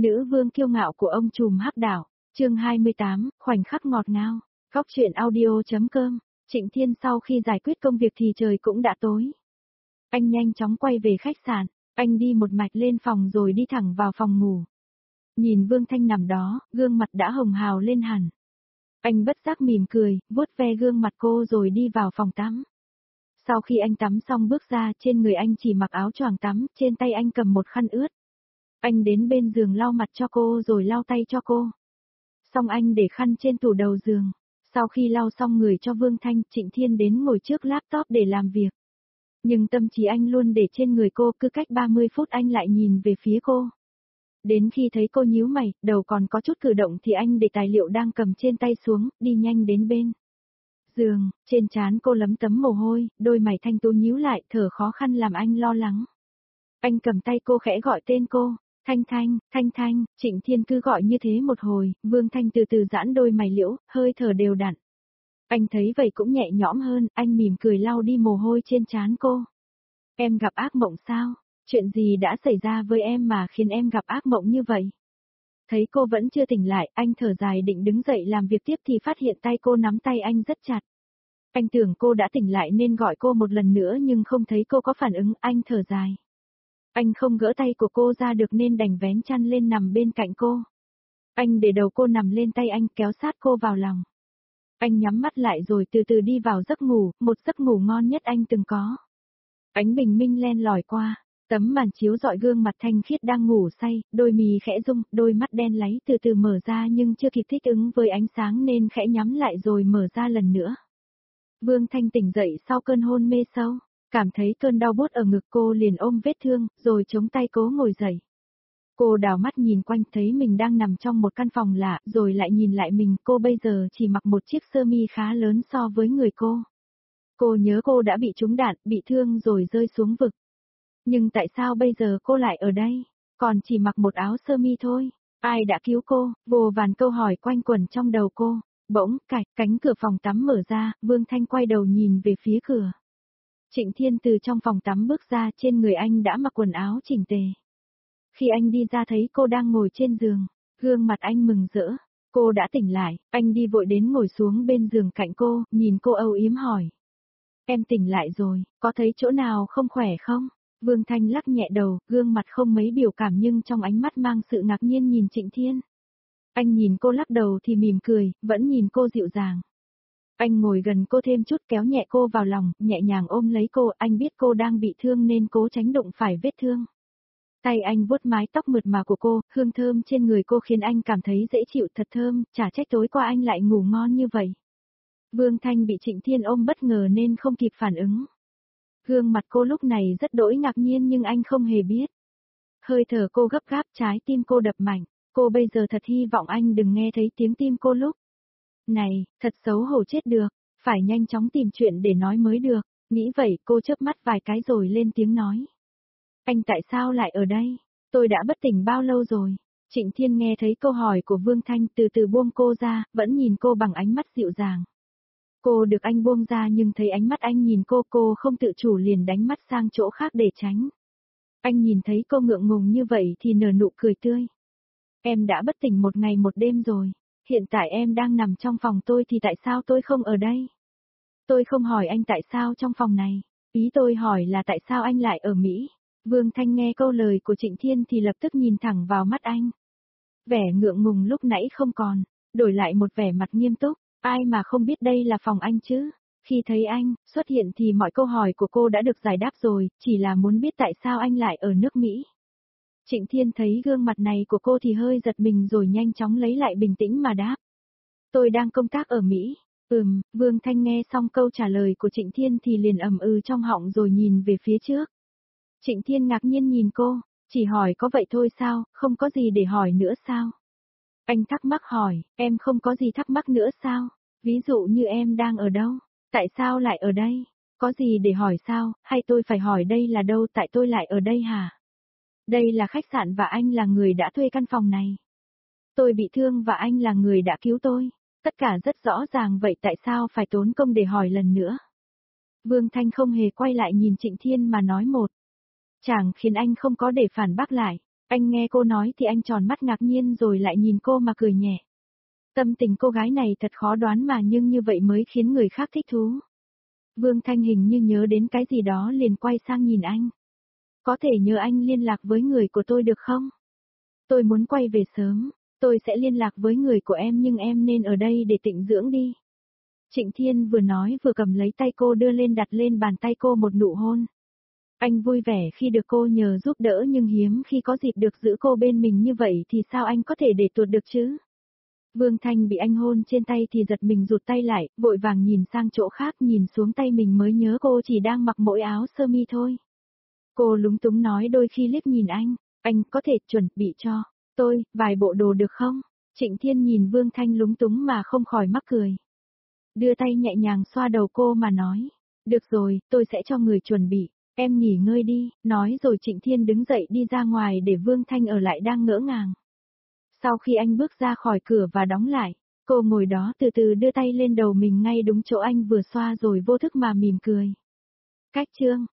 Nữ vương kiêu ngạo của ông trùm hắc đảo, chương 28, khoảnh khắc ngọt ngào. Góc truyện audio.com. Trịnh Thiên sau khi giải quyết công việc thì trời cũng đã tối. Anh nhanh chóng quay về khách sạn, anh đi một mạch lên phòng rồi đi thẳng vào phòng ngủ. Nhìn Vương Thanh nằm đó, gương mặt đã hồng hào lên hẳn. Anh bất giác mỉm cười, vuốt ve gương mặt cô rồi đi vào phòng tắm. Sau khi anh tắm xong bước ra, trên người anh chỉ mặc áo choàng tắm, trên tay anh cầm một khăn ướt. Anh đến bên giường lau mặt cho cô rồi lau tay cho cô. Xong anh để khăn trên tủ đầu giường. Sau khi lau xong người cho Vương Thanh, Trịnh Thiên đến ngồi trước laptop để làm việc. Nhưng tâm trí anh luôn để trên người cô, cứ cách 30 phút anh lại nhìn về phía cô. Đến khi thấy cô nhíu mày, đầu còn có chút cử động thì anh để tài liệu đang cầm trên tay xuống, đi nhanh đến bên giường, trên trán cô lấm tấm mồ hôi, đôi mày thanh tú nhíu lại, thở khó khăn làm anh lo lắng. Anh cầm tay cô khẽ gọi tên cô. Thanh Thanh, Thanh Thanh, Trịnh Thiên cứ gọi như thế một hồi, Vương Thanh từ từ giãn đôi mày liễu, hơi thở đều đặn. Anh thấy vậy cũng nhẹ nhõm hơn, anh mỉm cười lau đi mồ hôi trên trán cô. Em gặp ác mộng sao? Chuyện gì đã xảy ra với em mà khiến em gặp ác mộng như vậy? Thấy cô vẫn chưa tỉnh lại, anh thở dài định đứng dậy làm việc tiếp thì phát hiện tay cô nắm tay anh rất chặt. Anh tưởng cô đã tỉnh lại nên gọi cô một lần nữa nhưng không thấy cô có phản ứng, anh thở dài. Anh không gỡ tay của cô ra được nên đành vén chăn lên nằm bên cạnh cô. Anh để đầu cô nằm lên tay anh kéo sát cô vào lòng. Anh nhắm mắt lại rồi từ từ đi vào giấc ngủ, một giấc ngủ ngon nhất anh từng có. Ánh bình minh len lỏi qua, tấm màn chiếu rọi gương mặt thanh khiết đang ngủ say, đôi mì khẽ rung, đôi mắt đen láy từ từ mở ra nhưng chưa kịp thích ứng với ánh sáng nên khẽ nhắm lại rồi mở ra lần nữa. Vương Thanh tỉnh dậy sau cơn hôn mê sâu. Cảm thấy cơn đau buốt ở ngực cô liền ôm vết thương, rồi chống tay cố ngồi dậy. Cô đảo mắt nhìn quanh thấy mình đang nằm trong một căn phòng lạ, rồi lại nhìn lại mình, cô bây giờ chỉ mặc một chiếc sơ mi khá lớn so với người cô. Cô nhớ cô đã bị trúng đạn, bị thương rồi rơi xuống vực. Nhưng tại sao bây giờ cô lại ở đây? Còn chỉ mặc một áo sơ mi thôi. Ai đã cứu cô? Vô vàn câu hỏi quanh quẩn trong đầu cô. Bỗng, cánh cửa phòng tắm mở ra, Vương Thanh quay đầu nhìn về phía cửa. Trịnh Thiên từ trong phòng tắm bước ra, trên người anh đã mặc quần áo chỉnh tề. Khi anh đi ra thấy cô đang ngồi trên giường, gương mặt anh mừng rỡ. Cô đã tỉnh lại, anh đi vội đến ngồi xuống bên giường cạnh cô, nhìn cô âu yếm hỏi. Em tỉnh lại rồi, có thấy chỗ nào không khỏe không? Vương Thanh lắc nhẹ đầu, gương mặt không mấy biểu cảm nhưng trong ánh mắt mang sự ngạc nhiên nhìn Trịnh Thiên. Anh nhìn cô lắc đầu thì mỉm cười, vẫn nhìn cô dịu dàng. Anh ngồi gần cô thêm chút kéo nhẹ cô vào lòng, nhẹ nhàng ôm lấy cô, anh biết cô đang bị thương nên cố tránh đụng phải vết thương. Tay anh vuốt mái tóc mượt mà của cô, hương thơm trên người cô khiến anh cảm thấy dễ chịu thật thơm, chả trách tối qua anh lại ngủ ngon như vậy. Vương Thanh bị Trịnh Thiên ôm bất ngờ nên không kịp phản ứng. Gương mặt cô lúc này rất đỗi ngạc nhiên nhưng anh không hề biết. Hơi thở cô gấp gáp, trái tim cô đập mạnh, cô bây giờ thật hy vọng anh đừng nghe thấy tiếng tim cô lúc này, thật xấu hổ chết được, phải nhanh chóng tìm chuyện để nói mới được, nghĩ vậy cô chớp mắt vài cái rồi lên tiếng nói. Anh tại sao lại ở đây? Tôi đã bất tỉnh bao lâu rồi? Trịnh Thiên nghe thấy câu hỏi của Vương Thanh từ từ buông cô ra, vẫn nhìn cô bằng ánh mắt dịu dàng. Cô được anh buông ra nhưng thấy ánh mắt anh nhìn cô không tự chủ liền đánh mắt sang chỗ khác để tránh. Anh nhìn thấy cô ngượng ngùng như vậy thì nở nụ cười tươi. Em đã bất tỉnh một ngày một đêm rồi. Hiện tại em đang nằm trong phòng tôi thì tại sao tôi không ở đây? Tôi không hỏi anh tại sao trong phòng này. Ý tôi hỏi là tại sao anh lại ở Mỹ? Vương Thanh nghe câu lời của Trịnh Thiên thì lập tức nhìn thẳng vào mắt anh. Vẻ ngượng ngùng lúc nãy không còn, đổi lại một vẻ mặt nghiêm túc. Ai mà không biết đây là phòng anh chứ? Khi thấy anh xuất hiện thì mọi câu hỏi của cô đã được giải đáp rồi, chỉ là muốn biết tại sao anh lại ở nước Mỹ. Trịnh Thiên thấy gương mặt này của cô thì hơi giật mình rồi nhanh chóng lấy lại bình tĩnh mà đáp. Tôi đang công tác ở Mỹ. Vương Thanh nghe xong câu trả lời của Trịnh Thiên thì liền ầm trong họng rồi nhìn về phía trước. Trịnh Thiên ngạc nhiên nhìn cô, chỉ hỏi có vậy thôi sao, không có gì để hỏi nữa sao? Anh thắc mắc hỏi, em không có gì thắc mắc nữa sao? Ví dụ như em đang ở đâu? Tại sao lại ở đây? Có gì để hỏi sao, hay tôi phải hỏi đây là đâu tại tôi lại ở đây hả? Đây là khách sạn và anh là người đã thuê căn phòng này. Tôi bị thương và anh là người đã cứu tôi. Tất cả rất rõ ràng vậy tại sao phải tốn công để hỏi lần nữa? Vương Thanh không hề quay lại nhìn Trịnh Thiên mà nói một. Chẳng khiến anh không có để phản bác lại. Anh nghe cô nói thì anh tròn mắt ngạc nhiên rồi lại nhìn cô mà cười nhẹ. Tâm tình cô gái này thật khó đoán mà nhưng như vậy mới khiến người khác thích thú. Vương Thanh hình như nhớ đến cái gì đó liền quay sang nhìn anh. Có thể nhờ anh liên lạc với người của tôi được không? Tôi muốn quay về sớm, tôi sẽ liên lạc với người của em nhưng em nên ở đây để tịnh dưỡng đi. Trịnh Thiên vừa nói vừa cầm lấy tay cô đưa lên đặt lên bàn tay cô một nụ hôn. Anh vui vẻ khi được cô nhờ giúp đỡ nhưng hiếm khi có dịp được giữ cô bên mình như vậy thì sao anh có thể để tuột được chứ? Vương Thanh bị anh hôn trên tay thì giật mình rụt tay lại, vội vàng nhìn sang chỗ khác nhìn xuống tay mình mới nhớ cô chỉ đang mặc mỗi áo sơ mi thôi. Cô lúng túng nói đôi khi liếc nhìn anh có thể chuẩn bị cho tôi vài bộ đồ được không? Trịnh Thiên nhìn Vương Thanh lúng túng mà không khỏi mắc cười. Đưa tay nhẹ nhàng xoa đầu cô mà nói, được rồi, tôi sẽ cho người chuẩn bị, em nghỉ ngơi đi, nói rồi Trịnh Thiên đứng dậy đi ra ngoài để Vương Thanh ở lại đang ngỡ ngàng. Sau khi anh bước ra khỏi cửa và đóng lại, cô ngồi đó từ từ đưa tay lên đầu mình ngay đúng chỗ anh vừa xoa rồi vô thức mà mỉm cười. Cách chương